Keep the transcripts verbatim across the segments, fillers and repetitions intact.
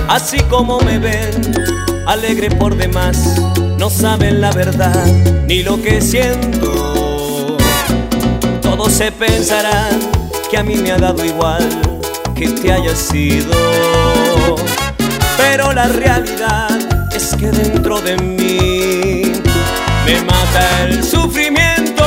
Así como me ven, alegre por demás, no saben la verdad ni lo que siento. Todos se pensarán que a mí me ha dado igual que te hayas sido, pero la realidad es que dentro de mí me mata el sufrimiento.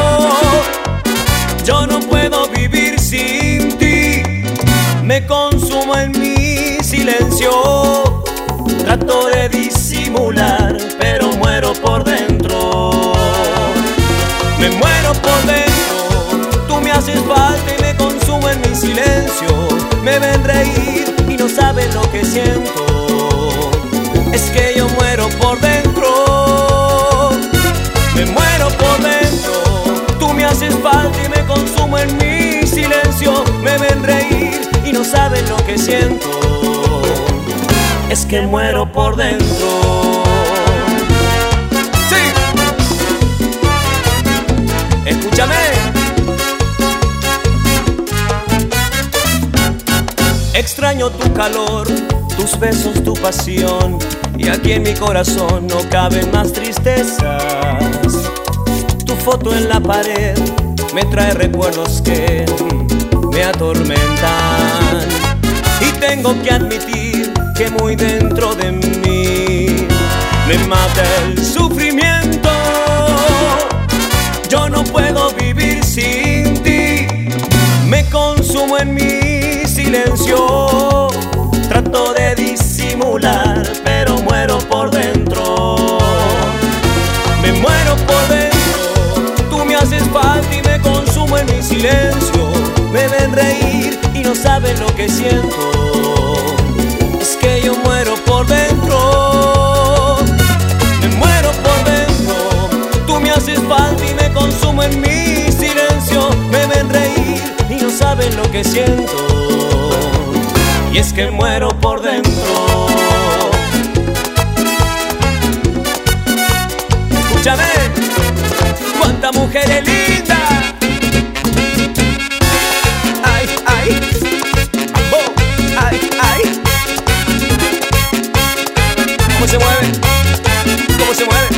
Yo no puedo vivir sin ti, me consumo en mi silencio. Trato de disimular, pero muero por dentro. Me muero por dentro, tú me haces falta y me consumo en mi silencio. Me ven reír y no saben lo que siento. Es que yo muero por dentro. Me muero por dentro, tú me haces falta y me consumo en mi silencio. Me ven reír y no saben lo que siento. Es que muero por dentro. Sí. Escúchame. Extraño tu calor, tus besos, tu pasión, y aquí en mi corazón no caben más tristezas. Tu foto en la pared me trae recuerdos que me atormentan, y tengo que admitir que muy dentro de mí me mata el sufrimiento. Yo no puedo vivir sin ti, me consumo en mi silencio. Trato de disimular, pero muero por dentro. Me muero por dentro, tú me haces falta y me consumo en mi silencio. Me ven reír y no saben lo que siento. Es que yo muero por dentro. Me muero por dentro, tú me haces falta y me consumo en mi silencio. Me ven reír y no saben lo que siento. Y es que muero por dentro. Escúchame, cuánta mujer es linda. Ay, ay, oh, ay, ay. ¿Cómo se mueve? ¿Cómo se mueve?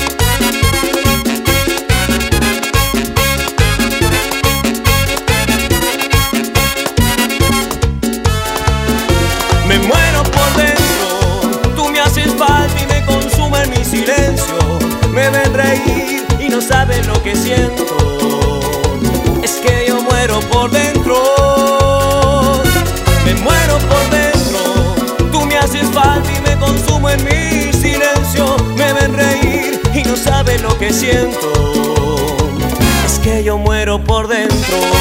Me muero por dentro, tú me haces falta y me consumo en mi silencio. Me ven reír y no saben lo que siento. Es que yo muero por dentro. Me muero por dentro, tú me haces falta y me consumo en mi silencio. Me ven reír y no saben lo que siento. Es que yo muero por dentro.